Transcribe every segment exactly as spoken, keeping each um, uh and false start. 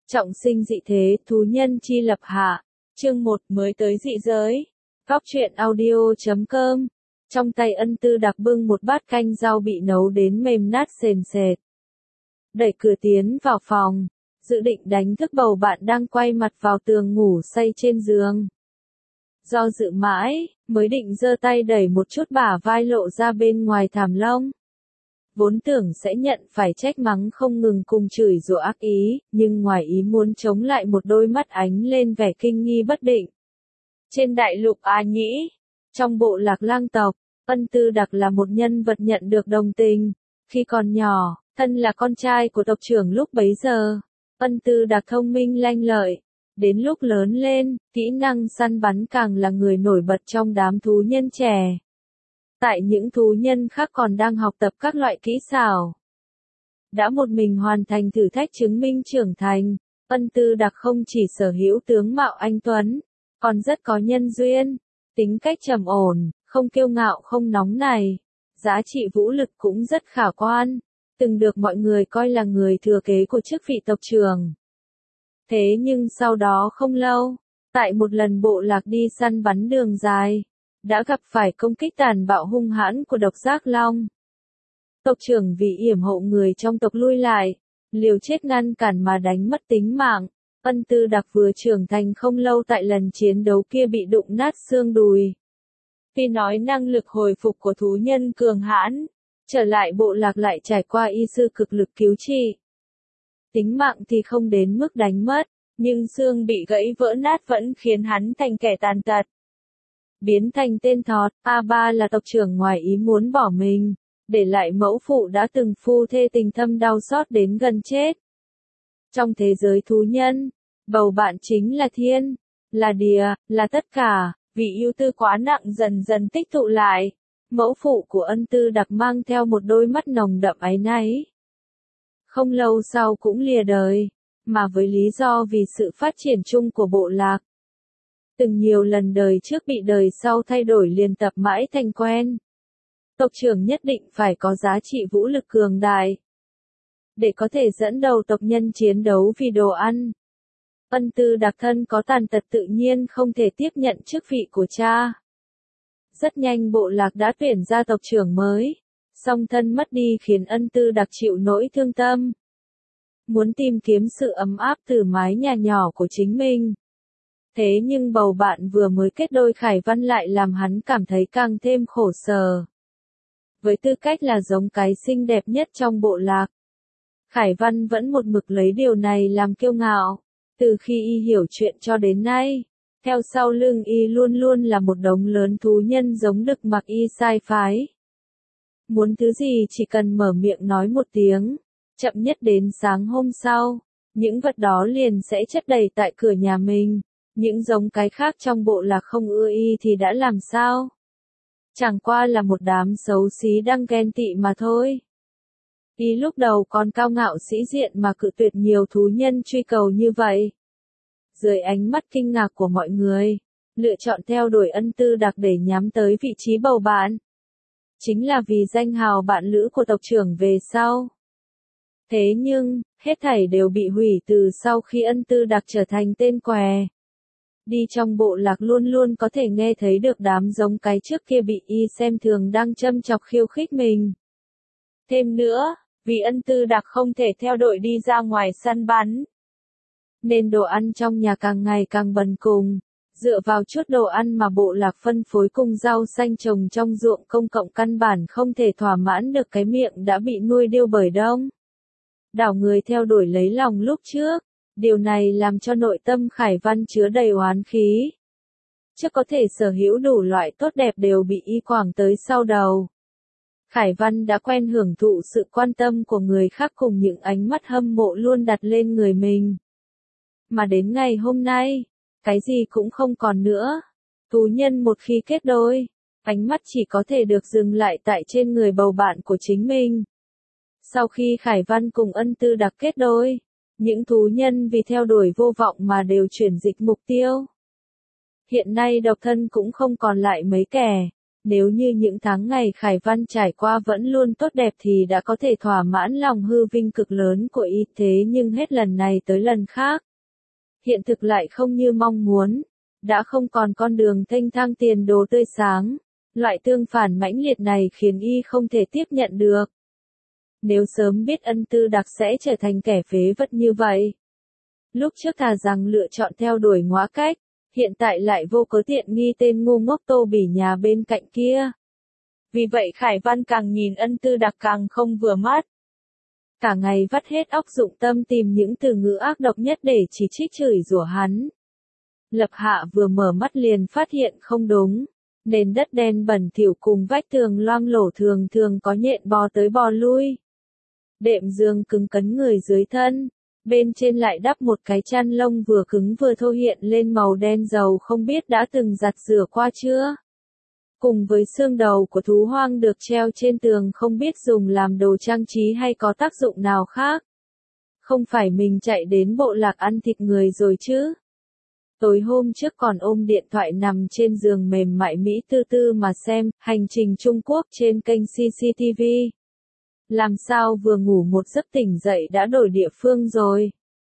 Trọng sinh dị thế, thú nhân chi lập hạ. Chương một mới tới dị giới. Góc truyện audio chấm com. Trong tay Ân Tư Đặc bưng một bát canh rau bị nấu đến mềm nát sền sệt. Đẩy cửa tiến vào phòng, dự định đánh thức bầu bạn đang quay mặt vào tường ngủ say trên giường. Do dự mãi, mới định giơ tay đẩy một chút bả vai lộ ra bên ngoài thảm lông. Vốn tưởng sẽ nhận phải trách mắng không ngừng cùng chửi rủa ác ý, nhưng ngoài ý muốn chống lại một đôi mắt ánh lên vẻ kinh nghi bất định. Trên đại lục A Nhĩ, trong bộ lạc lang tộc, Ân Tư Đặc là một nhân vật nhận được đồng tình. Khi còn nhỏ, thân là con trai của tộc trưởng lúc bấy giờ, Ân Tư Đặc thông minh lanh lợi. Đến lúc lớn lên, kỹ năng săn bắn càng là người nổi bật trong đám thú nhân trẻ. Tại những thú nhân khác còn đang học tập các loại kỹ xảo. Đã một mình hoàn thành thử thách chứng minh trưởng thành, Ân Tư Đặc không chỉ sở hữu tướng mạo anh tuấn, còn rất có nhân duyên, tính cách trầm ổn, không kiêu ngạo không nóng nảy, giá trị vũ lực cũng rất khả quan, từng được mọi người coi là người thừa kế của chức vị tộc trưởng. Thế nhưng sau đó không lâu, tại một lần bộ lạc đi săn bắn đường dài, đã gặp phải công kích tàn bạo hung hãn của độc giác long. Tộc trưởng vì yểm hộ người trong tộc lui lại, liều chết ngăn cản mà đánh mất tính mạng. Ân Tư Đặc vừa trưởng thành không lâu tại lần chiến đấu kia bị đụng nát xương đùi. Tuy nói năng lực hồi phục của thú nhân cường hãn, trở lại bộ lạc lại trải qua y sư cực lực cứu trị. Tính mạng thì không đến mức đánh mất, nhưng xương bị gãy vỡ nát vẫn khiến hắn thành kẻ tàn tật. Biến thành tên thọt, A ba là tộc trưởng ngoài ý muốn bỏ mình, để lại mẫu phụ đã từng phu thê tình thâm đau xót đến gần chết. Trong thế giới thú nhân, bầu bạn chính là thiên, là địa, là tất cả, vì ưu tư quá nặng dần dần tích tụ lại. Mẫu phụ của Ân Tư Đặc mang theo một đôi mắt nồng đậm áy náy. Không lâu sau cũng lìa đời, mà với lý do vì sự phát triển chung của bộ lạc. Từng nhiều lần đời trước bị đời sau thay đổi liền tập mãi thành quen. Tộc trưởng nhất định phải có giá trị vũ lực cường đại, để có thể dẫn đầu tộc nhân chiến đấu vì đồ ăn. Ân Tư Đặc thân có tàn tật tự nhiên không thể tiếp nhận chức vị của cha. Rất nhanh bộ lạc đã tuyển ra tộc trưởng mới, song thân mất đi khiến Ân Tư Đặc chịu nỗi thương tâm. Muốn tìm kiếm sự ấm áp từ mái nhà nhỏ của chính mình. Thế nhưng bầu bạn vừa mới kết đôi Khải Văn lại làm hắn cảm thấy càng thêm khổ sở. Với tư cách là giống cái xinh đẹp nhất trong bộ lạc, Khải Văn vẫn một mực lấy điều này làm kiêu ngạo. Từ khi y hiểu chuyện cho đến nay, theo sau lưng y luôn luôn là một đống lớn thú nhân giống đực mặc y sai phái. Muốn thứ gì chỉ cần mở miệng nói một tiếng, chậm nhất đến sáng hôm sau, những vật đó liền sẽ chất đầy tại cửa nhà mình. Những giống cái khác trong bộ lạc không ưa y thì đã làm sao? Chẳng qua là một đám xấu xí đang ghen tị mà thôi. Y lúc đầu còn cao ngạo sĩ diện mà cự tuyệt nhiều thú nhân truy cầu như vậy. Dưới ánh mắt kinh ngạc của mọi người, lựa chọn theo đuổi Ân Tư Đặc để nhắm tới vị trí bầu bạn. Chính là vì danh hào bạn lữ của tộc trưởng về sau. Thế nhưng, hết thảy đều bị hủy từ sau khi Ân Tư Đặc trở thành tên què. Đi trong bộ lạc luôn luôn có thể nghe thấy được đám giống cái trước kia bị y xem thường đang châm chọc khiêu khích mình. Thêm nữa, vì Ân Tư Đặc không thể theo đội đi ra ngoài săn bắn, nên đồ ăn trong nhà càng ngày càng bần cùng. Dựa vào chút đồ ăn mà bộ lạc phân phối cùng rau xanh trồng trong ruộng công cộng căn bản không thể thỏa mãn được cái miệng đã bị nuôi điêu bởi đông. Đảo người theo đuổi lấy lòng lúc trước. Điều này làm cho nội tâm Khải Văn chứa đầy oán khí. Trước có thể sở hữu đủ loại tốt đẹp đều bị y quẳng tới sau đầu. Khải Văn đã quen hưởng thụ sự quan tâm của người khác cùng những ánh mắt hâm mộ luôn đặt lên người mình. Mà đến ngày hôm nay, cái gì cũng không còn nữa. Thú nhân một khi kết đôi, ánh mắt chỉ có thể được dừng lại tại trên người bầu bạn của chính mình. Sau khi Khải Văn cùng Ân Tư Đặc kết đôi, những thú nhân vì theo đuổi vô vọng mà đều chuyển dịch mục tiêu. Hiện nay độc thân cũng không còn lại mấy kẻ, Nếu như những tháng ngày Khải Văn trải qua vẫn luôn tốt đẹp thì đã có thể thỏa mãn lòng hư vinh cực lớn của y, thế nhưng hết lần này tới lần khác. Hiện thực lại không như mong muốn, đã không còn con đường thênh thang tiền đồ tươi sáng. Loại tương phản mãnh liệt này khiến y không thể tiếp nhận được. Nếu sớm biết Ân Tư Đặc sẽ trở thành kẻ phế vật như vậy. Lúc trước thà rằng lựa chọn theo đuổi ngõa cách, hiện tại lại vô cớ tiện nghi tên ngu ngốc Tô Bỉ nhà bên cạnh kia. Vì vậy Khải Văn càng nhìn Ân Tư Đặc càng không vừa mắt. Cả ngày vắt hết óc dụng tâm tìm những từ ngữ ác độc nhất để chỉ trích chửi rủa hắn. Lập Hạ vừa mở mắt liền phát hiện không đúng. Nền đất đen bẩn thỉu cùng vách tường loang lổ thường thường có nhện bò tới bò lui. Đệm giường cứng cấn người dưới thân, bên trên lại đắp một cái chăn lông vừa cứng vừa thô hiện lên màu đen dầu không biết đã từng giặt rửa qua chưa. Cùng với xương đầu của thú hoang được treo trên tường không biết dùng làm đồ trang trí hay có tác dụng nào khác. Không phải mình chạy đến bộ lạc ăn thịt người rồi chứ. Tối hôm trước còn ôm điện thoại nằm trên giường mềm mại Mỹ tư tư mà xem, hành trình Trung Quốc trên kênh xê xê tê vê. Làm sao vừa ngủ một giấc tỉnh dậy đã đổi địa phương rồi?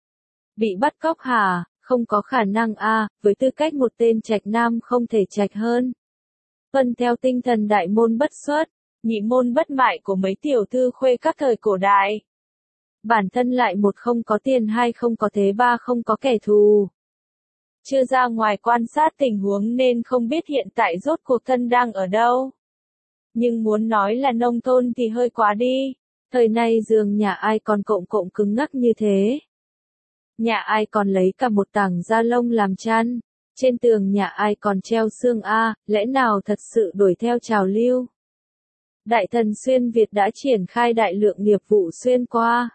Bị bắt cóc hả? Không có khả năng a, à, với tư cách một tên trạch nam không thể trạch hơn. Tuân theo tinh thần đại môn bất xuất, nhị môn bất mại của mấy tiểu thư khuê các thời cổ đại. Bản thân lại một không có tiền hai không có thế ba không có kẻ thù. Chưa ra ngoài quan sát tình huống nên không biết hiện tại rốt cuộc thân đang ở đâu. Nhưng muốn nói là nông thôn thì hơi quá đi. Thời nay giường nhà ai còn cộm cộm cứng ngắc như thế. Nhà ai còn lấy cả một tảng da lông làm chăn. Trên tường nhà ai còn treo xương a, lẽ nào thật sự đuổi theo trào lưu. Đại thần xuyên Việt đã triển khai đại lượng nghiệp vụ xuyên qua.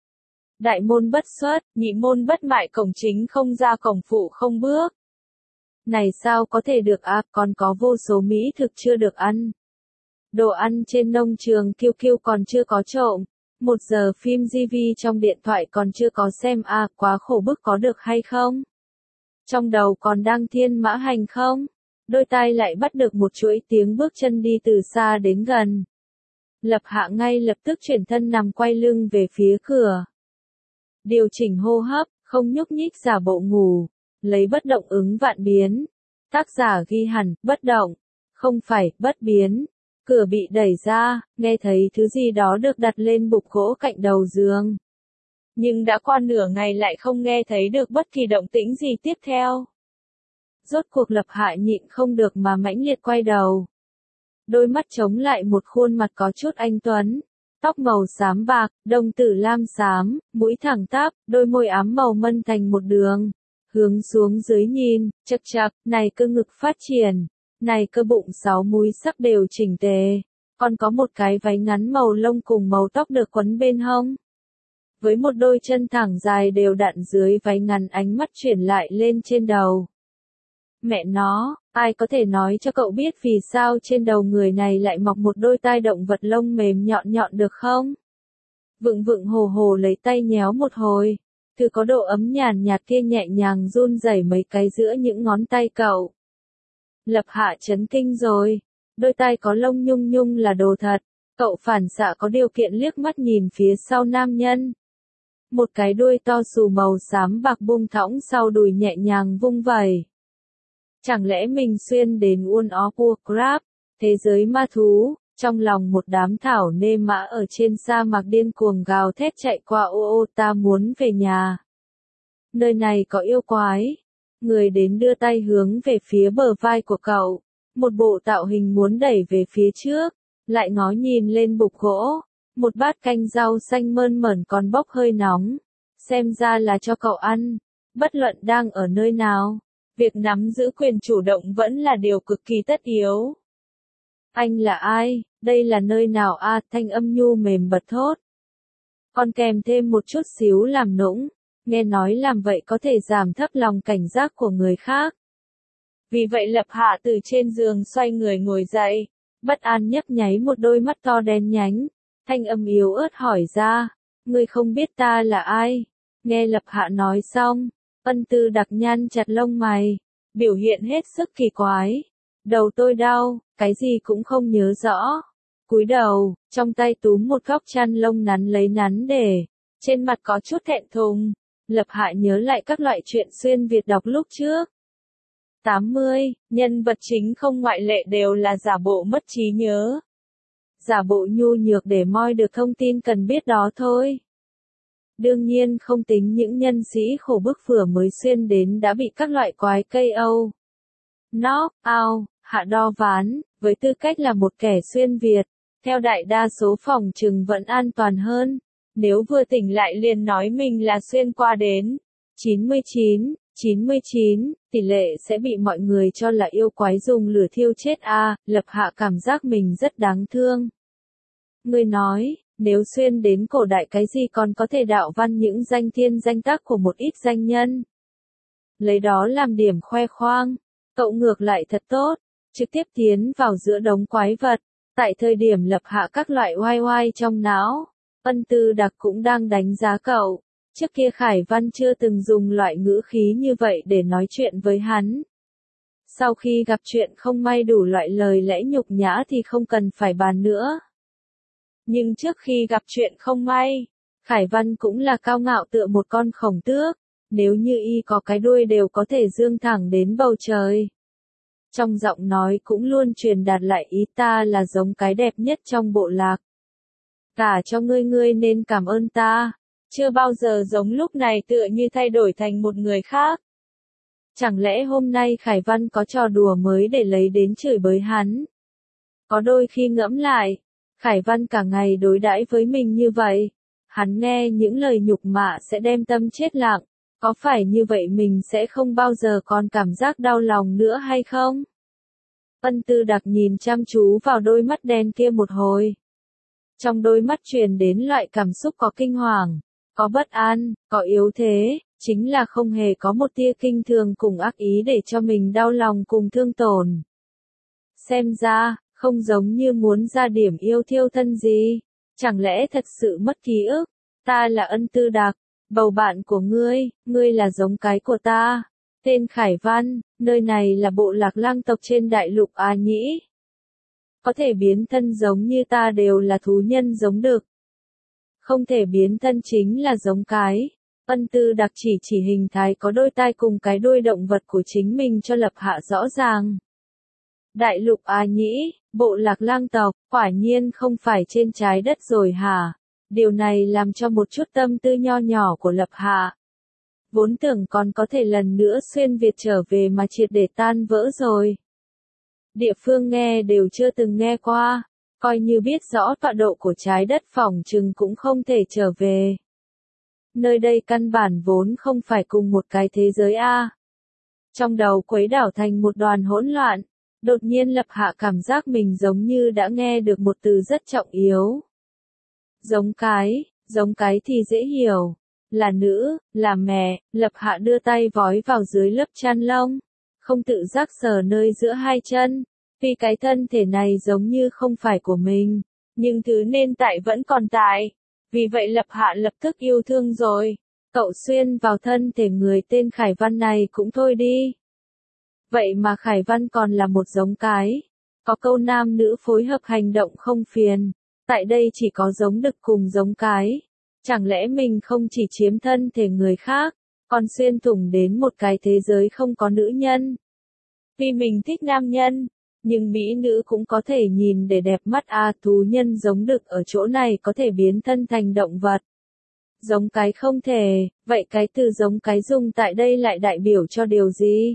Đại môn bất xuất, nhị môn bất mại cổng chính không ra cổng phụ không bước. Này sao có thể được à, còn có vô số mỹ thực chưa được ăn. Đồ ăn trên nông trường kiêu kiêu còn chưa có trộm. Một giờ phim gi vi trong điện thoại còn chưa có xem à, quá khổ bức có được hay không? Trong đầu còn đang thiên mã hành không? Đôi tai lại bắt được một chuỗi tiếng bước chân đi từ xa đến gần. Lập Hạ ngay lập tức chuyển thân nằm quay lưng về phía cửa. Điều chỉnh hô hấp, không nhúc nhích giả bộ ngủ, lấy bất động ứng vạn biến. Tác giả ghi hẳn, bất động, không phải, bất biến. Cửa bị đẩy ra, nghe thấy thứ gì đó được đặt lên bục gỗ cạnh đầu giường. Nhưng đã qua nửa ngày lại không nghe thấy được bất kỳ động tĩnh gì tiếp theo. Rốt cuộc Lập Hạ nhịn không được mà mãnh liệt quay đầu. Đôi mắt chống lại một khuôn mặt có chút anh tuấn. Tóc màu xám bạc, đồng tử lam xám, mũi thẳng tắp, đôi môi ám màu mân thành một đường. Hướng xuống dưới nhìn, chật chật, này cơ ngực phát triển, này cơ bụng sáu múi sắc đều chỉnh tề. Còn có một cái váy ngắn màu lông cùng màu tóc được quấn bên hông. Với một đôi chân thẳng dài đều đặn dưới váy ngắn ánh mắt chuyển lại lên trên đầu. Mẹ nó, ai có thể nói cho cậu biết vì sao trên đầu người này lại mọc một đôi tai động vật lông mềm nhọn nhọn được không? Vựng vựng hồ hồ lấy tay nhéo một hồi. Thứ có độ ấm nhàn nhạt kia nhẹ nhàng run rẩy mấy cái giữa những ngón tay cậu. Lập Hạ chấn kinh rồi. Đôi tai có lông nhung nhung là đồ thật. Cậu phản xạ có điều kiện liếc mắt nhìn phía sau nam nhân. Một cái đuôi to xù màu xám bạc bung thõng sau đùi nhẹ nhàng vung vẩy. Chẳng lẽ mình xuyên đến World of Warcraft, thế giới ma thú, trong lòng một đám thảo nê mã ở trên sa mạc điên cuồng gào thét chạy qua ô ô ta muốn về nhà. Nơi này có yêu quái. Người đến đưa tay hướng về phía bờ vai của cậu, một bộ tạo hình muốn đẩy về phía trước, lại ngó nhìn lên bục gỗ, một bát canh rau xanh mơn mởn còn bốc hơi nóng, xem ra là cho cậu ăn, bất luận đang ở nơi nào. Việc nắm giữ quyền chủ động vẫn là điều cực kỳ tất yếu. Anh là ai? Đây là nơi nào a? À, thanh âm nhu mềm bật thốt. Còn kèm thêm một chút xíu làm nũng, nghe nói làm vậy có thể giảm thấp lòng cảnh giác của người khác. Vì vậy Lập Hạ từ trên giường xoay người ngồi dậy, bất an nhấp nháy một đôi mắt to đen nhánh, thanh âm yếu ớt hỏi ra, ngươi không biết ta là ai? Nghe Lập Hạ nói xong, Ân Tư Đặc nhăn chặt lông mày, biểu hiện hết sức kỳ quái. Đầu tôi đau, cái gì cũng không nhớ rõ. Cúi đầu, trong tay túm một góc chăn lông nắn lấy nắn để, trên mặt có chút thẹn thùng. Lập Hạ nhớ lại các loại chuyện xuyên Việt đọc lúc trước. tám mươi, nhân vật chính không ngoại lệ đều là giả bộ mất trí nhớ. Giả bộ nhu nhược để moi được thông tin cần biết đó thôi. Đương nhiên không tính những nhân sĩ khổ bức vừa mới xuyên đến đã bị các loại quái cây Âu, knock out, hạ đo ván, với tư cách là một kẻ xuyên Việt, theo đại đa số phòng trừng vẫn an toàn hơn. Nếu vừa tỉnh lại liền nói mình là xuyên qua đến chín mươi chín, chín mươi chín, tỷ lệ sẽ bị mọi người cho là yêu quái dùng lửa thiêu chết a. À, Lập Hạ cảm giác mình rất đáng thương. Người nói, nếu xuyên đến cổ đại cái gì còn có thể đạo văn những danh thiên danh tác của một ít danh nhân. Lấy đó làm điểm khoe khoang, cậu ngược lại thật tốt, trực tiếp tiến vào giữa đống quái vật. Tại thời điểm Lập Hạ các loại oai oai trong não, Ân Tư Đặc cũng đang đánh giá cậu. Trước kia Khải Văn chưa từng dùng loại ngữ khí như vậy để nói chuyện với hắn. Sau khi gặp chuyện không may đủ loại lời lẽ nhục nhã thì không cần phải bàn nữa. Nhưng trước khi gặp chuyện không may, Khải Văn cũng là cao ngạo tựa một con khổng tước, nếu như y có cái đuôi đều có thể dương thẳng đến bầu trời. Trong giọng nói cũng luôn truyền đạt lại ý ta là giống cái đẹp nhất trong bộ lạc. Cả cho ngươi ngươi nên cảm ơn ta, chưa bao giờ giống lúc này tựa như thay đổi thành một người khác. Chẳng lẽ hôm nay Khải Văn có trò đùa mới để lấy đến chửi bới hắn? Có đôi khi ngẫm lại, Khải Văn cả ngày đối đãi với mình như vậy, hắn nghe những lời nhục mạ sẽ đem tâm chết lặng, có phải như vậy mình sẽ không bao giờ còn cảm giác đau lòng nữa hay không? Ân Tư Đặc nhìn chăm chú vào đôi mắt đen kia một hồi. Trong đôi mắt truyền đến loại cảm xúc có kinh hoàng, có bất an, có yếu thế, chính là không hề có một tia kinh thường cùng ác ý để cho mình đau lòng cùng thương tổn. Xem ra, không giống như muốn ra điểm yêu thiêu thân gì, chẳng lẽ thật sự mất ký ức, ta là Ân Tư Đặc, bầu bạn của ngươi, ngươi là giống cái của ta, tên Khải Văn, nơi này là bộ lạc lang tộc trên đại lục A Nhĩ. Có thể biến thân giống như ta đều là thú nhân giống đực. Không thể biến thân chính là giống cái. Ân Tư Đặc chỉ chỉ hình thái có đôi tai cùng cái đuôi động vật của chính mình cho Lập Hạ rõ ràng. Đại lục A Nhĩ, bộ lạc lang tộc, quả nhiên không phải trên trái đất rồi hả? Điều này làm cho một chút tâm tư nho nhỏ của Lập Hạ. Vốn tưởng còn có thể lần nữa xuyên Việt trở về mà triệt để tan vỡ rồi. Địa phương nghe đều chưa từng nghe qua, coi như biết rõ tọa độ của trái đất phỏng chừng cũng không thể trở về. Nơi đây căn bản vốn không phải cùng một cái thế giới a. Trong đầu quấy đảo thành một đoàn hỗn loạn, đột nhiên Lập Hạ cảm giác mình giống như đã nghe được một từ rất trọng yếu. Giống cái, giống cái thì dễ hiểu, là nữ, là mẹ. Lập Hạ đưa tay vói vào dưới lớp chăn lông, không tự giác sờ nơi giữa hai chân, vì cái thân thể này giống như không phải của mình, nhưng thứ nên tại vẫn còn tại, vì vậy Lập Hạ lập tức yêu thương rồi, cậu xuyên vào thân thể người tên Khải Văn này cũng thôi đi. Vậy mà Khải Văn còn là một giống cái, có câu nam nữ phối hợp hành động không phiền, tại đây chỉ có giống đực cùng giống cái, chẳng lẽ mình không chỉ chiếm thân thể người khác, còn xuyên thủng đến một cái thế giới không có nữ nhân. Vì mình thích nam nhân, nhưng mỹ nữ cũng có thể nhìn để đẹp mắt à, thú nhân giống đực ở chỗ này có thể biến thân thành động vật. Giống cái không thể, vậy cái từ giống cái dùng tại đây lại đại biểu cho điều gì?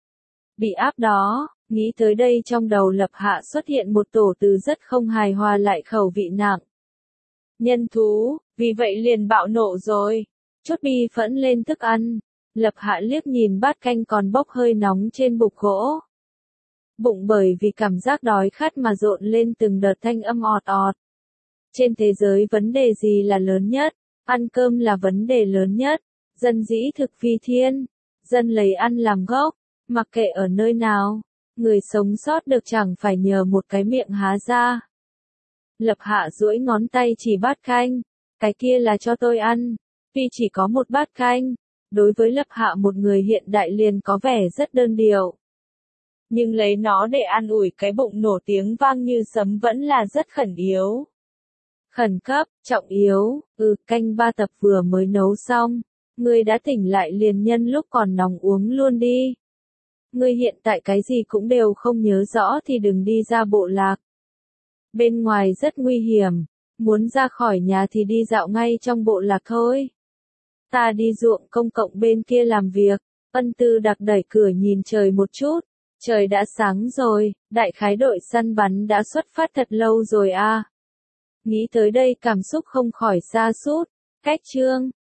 Bị áp đó, nghĩ tới đây trong đầu Lập Hạ xuất hiện một tổ từ rất không hài hòa lại khẩu vị nặng. Nhân thú, vì vậy liền bạo nộ rồi, chốt bi phẫn lên thức ăn. Lập Hạ liếc nhìn bát canh còn bốc hơi nóng trên bục gỗ. Bụng bởi vì cảm giác đói khát mà rộn lên từng đợt thanh âm ọt ọt. Trên thế giới vấn đề gì là lớn nhất? Ăn cơm là vấn đề lớn nhất. Dân dĩ thực phi thiên. Dân lấy ăn làm gốc. Mặc kệ ở nơi nào, người sống sót được chẳng phải nhờ một cái miệng há ra. Lập Hạ duỗi ngón tay chỉ bát canh. Cái kia là cho tôi ăn. Vì chỉ có một bát canh. Đối với Lập Hạ một người hiện đại liền có vẻ rất đơn điệu. Nhưng lấy nó để an ủi cái bụng nổ tiếng vang như sấm vẫn là rất khẩn yếu. Khẩn cấp, trọng yếu, ừ, canh ba tập vừa mới nấu xong. Ngươi đã tỉnh lại liền nhân lúc còn nóng uống luôn đi. Ngươi hiện tại cái gì cũng đều không nhớ rõ thì đừng đi ra bộ lạc. Bên ngoài rất nguy hiểm, muốn ra khỏi nhà thì đi dạo ngay trong bộ lạc thôi. Ta đi ruộng công cộng bên kia làm việc. Ân Tư Đặc đẩy cửa nhìn trời một chút. Trời đã sáng rồi, đại khái đội săn bắn đã xuất phát thật lâu rồi à. Nghĩ tới đây cảm xúc không khỏi sa sút. Cách chương